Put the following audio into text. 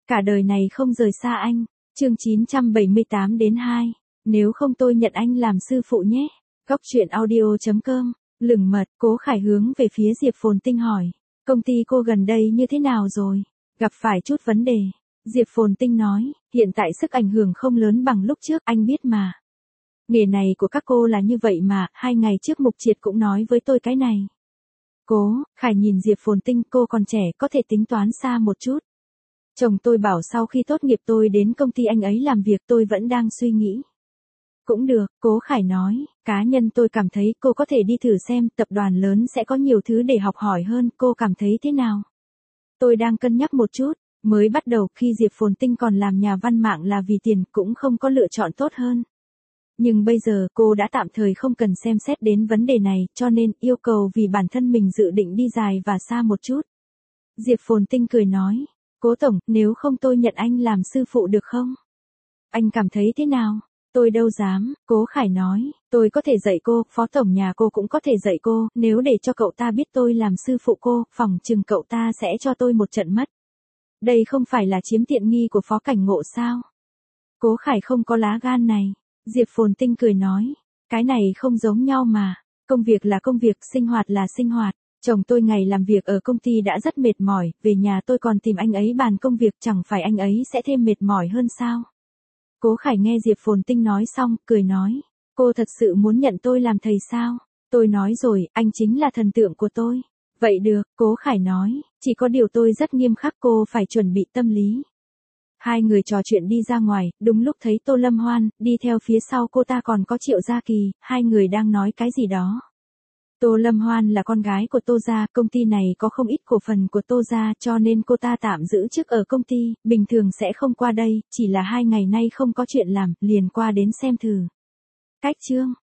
Cả đời này không rời xa anh. Chương 978-2. Nếu không tôi nhận anh làm sư phụ nhé. Góc truyện audio.com. Lửng mật, Cố Khải hướng về phía Diệp Phồn Tinh hỏi. Công ty cô gần đây như thế nào rồi? Gặp phải chút vấn đề. Diệp Phồn Tinh nói, hiện tại sức ảnh hưởng không lớn bằng lúc trước, anh biết mà. Nghề này của các cô là như vậy mà, 2 ngày trước Mục Triệt cũng nói với tôi cái này. Cố Khải nhìn Diệp Phồn Tinh, cô còn trẻ có thể tính toán xa một chút. Chồng tôi bảo sau khi tốt nghiệp tôi đến công ty anh ấy làm việc, tôi vẫn đang suy nghĩ. Cũng được, Cố Khải nói, cá nhân tôi cảm thấy cô có thể đi thử xem, tập đoàn lớn sẽ có nhiều thứ để học hỏi hơn, cô cảm thấy thế nào? Tôi đang cân nhắc một chút, mới bắt đầu khi Diệp Phồn Tinh còn làm nhà văn mạng là vì tiền, cũng không có lựa chọn tốt hơn. Nhưng bây giờ cô đã tạm thời không cần xem xét đến vấn đề này, cho nên yêu cầu vì bản thân mình dự định đi dài và xa một chút. Diệp Phồn Tinh cười nói, Cố tổng, nếu không tôi nhận anh làm sư phụ được không? Anh cảm thấy thế nào? Tôi đâu dám, Cố Khải nói, tôi có thể dạy cô, phó tổng nhà cô cũng có thể dạy cô, nếu để cho cậu ta biết tôi làm sư phụ cô, phỏng chừng cậu ta sẽ cho tôi một trận mất. Đây không phải là chiếm tiện nghi của Phó Cảnh Ngộ sao? Cố Khải không có lá gan này. Diệp Phồn Tinh cười nói, cái này không giống nhau mà, công việc là công việc, sinh hoạt là sinh hoạt. Chồng tôi ngày làm việc ở công ty đã rất mệt mỏi, về nhà tôi còn tìm anh ấy bàn công việc, chẳng phải anh ấy sẽ thêm mệt mỏi hơn sao? Cố Khải nghe Diệp Phồn Tinh nói xong, cười nói, cô thật sự muốn nhận tôi làm thầy sao? Tôi nói rồi, anh chính là thần tượng của tôi. Vậy được, Cố Khải nói, chỉ có điều tôi rất nghiêm khắc, cô phải chuẩn bị tâm lý. Hai người trò chuyện đi ra ngoài, đúng lúc thấy Tô Lâm Hoan, đi theo phía sau cô ta còn có Triệu Gia Kỳ, hai người đang nói cái gì đó. Tô Lâm Hoan là con gái của Tô gia, công ty này có không ít cổ phần của Tô gia, cho nên cô ta tạm giữ chức ở công ty, bình thường sẽ không qua đây, chỉ là 2 ngày nay không có chuyện làm, liền qua đến xem thử. Cách chương